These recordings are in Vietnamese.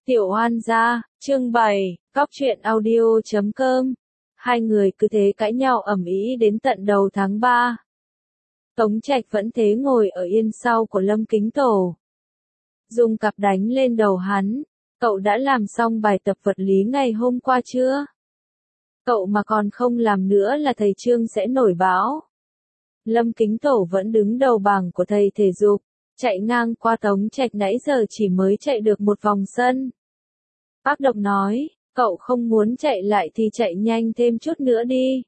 Tiểu Hoan gia, chương 7, Góc truyện audio.com. Hai người cứ thế cãi nhau ầm ĩ đến tận đầu tháng 3. Tống Trạch vẫn thế ngồi ở yên sau của Lâm Kính Tổ. Dùng cặp đánh lên đầu hắn. Cậu đã làm xong bài tập vật lý ngày hôm qua chưa? Cậu mà còn không làm nữa là thầy Trương sẽ nổi báo. Lâm Kính Tổ vẫn đứng đầu bảng của thầy thể dục. Chạy ngang qua Tống Trạch nãy giờ chỉ mới chạy được một vòng sân. Bác Độc nói, cậu không muốn chạy lại thì chạy nhanh thêm chút nữa đi.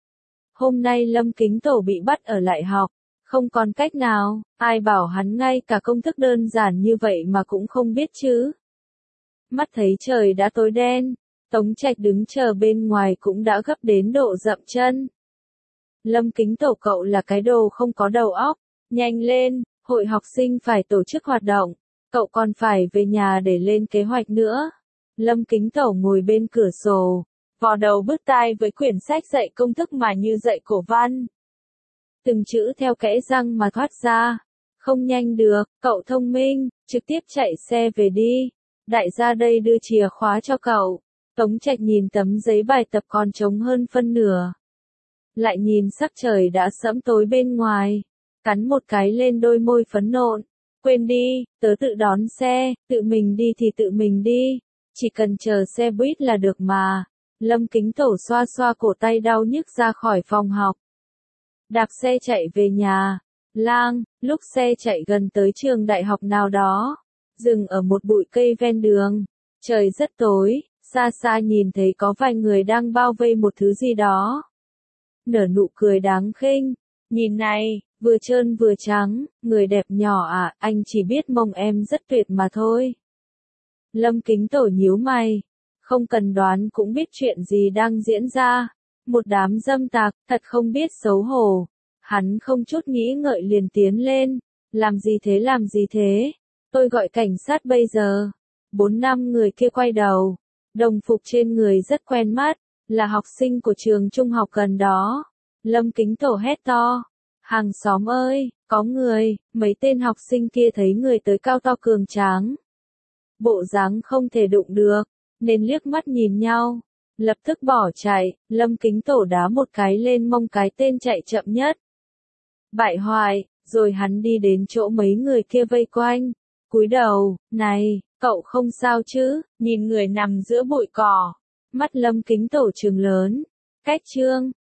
Hôm nay Lâm Kính Tổ bị bắt ở lại học, không còn cách nào, ai bảo hắn ngay cả công thức đơn giản như vậy mà cũng không biết chứ. Mắt thấy trời đã tối đen, Tống Trạch đứng chờ bên ngoài cũng đã gấp đến độ dậm chân. Lâm Kính Tổ, cậu là cái đồ không có đầu óc, nhanh lên, hội học sinh phải tổ chức hoạt động, cậu còn phải về nhà để lên kế hoạch nữa. Lâm Kính Tổ ngồi bên cửa sổ, vò đầu bứt tai với quyển sách dạy công thức mà như dạy cổ văn. Từng chữ theo kẽ răng mà thoát ra. Không nhanh được, cậu thông minh, trực tiếp chạy xe về đi. Đại gia đây đưa chìa khóa cho cậu. Tống Trạch nhìn tấm giấy bài tập còn trống hơn phân nửa. Lại nhìn sắc trời đã sẫm tối bên ngoài. Cắn một cái lên đôi môi phấn nộn. Quên đi, tớ tự đón xe, tự mình đi thì tự mình đi. Chỉ cần chờ xe buýt là được mà. Lâm Kính Tổ xoa xoa cổ tay đau nhức ra khỏi phòng học. Đạp xe chạy về nhà. Lang, lúc xe chạy gần tới trường đại học nào đó. Dừng ở một bụi cây ven đường. Trời rất tối, xa xa nhìn thấy có vài người đang bao vây một thứ gì đó. Nở nụ cười đáng khinh. Nhìn này, vừa trơn vừa trắng, người đẹp nhỏ à, anh chỉ biết mông em rất tuyệt mà thôi. Lâm Kính Tổ nhíu mày. Không cần đoán cũng biết chuyện gì đang diễn ra. Một đám dâm tặc, thật không biết xấu hổ. Hắn không chút nghĩ ngợi liền tiến lên. Làm gì thế, làm gì thế? Tôi gọi cảnh sát bây giờ. 4-5 người kia quay đầu. Đồng phục trên người rất quen mắt. Là học sinh của trường trung học gần đó. Lâm Kính Tổ hét to. Hàng xóm ơi, có người. Mấy tên học sinh kia thấy người tới cao to cường tráng. Bộ dáng không thể đụng được, nên liếc mắt nhìn nhau, lập tức bỏ chạy. Lâm Kính Tổ đá một cái lên mông cái tên chạy chậm nhất. Bại hoại, rồi hắn đi đến chỗ mấy người kia vây quanh, cúi đầu, này, cậu không sao chứ, nhìn người nằm giữa bụi cỏ. Mắt Lâm Kính Tổ trừng lớn, cách Trương,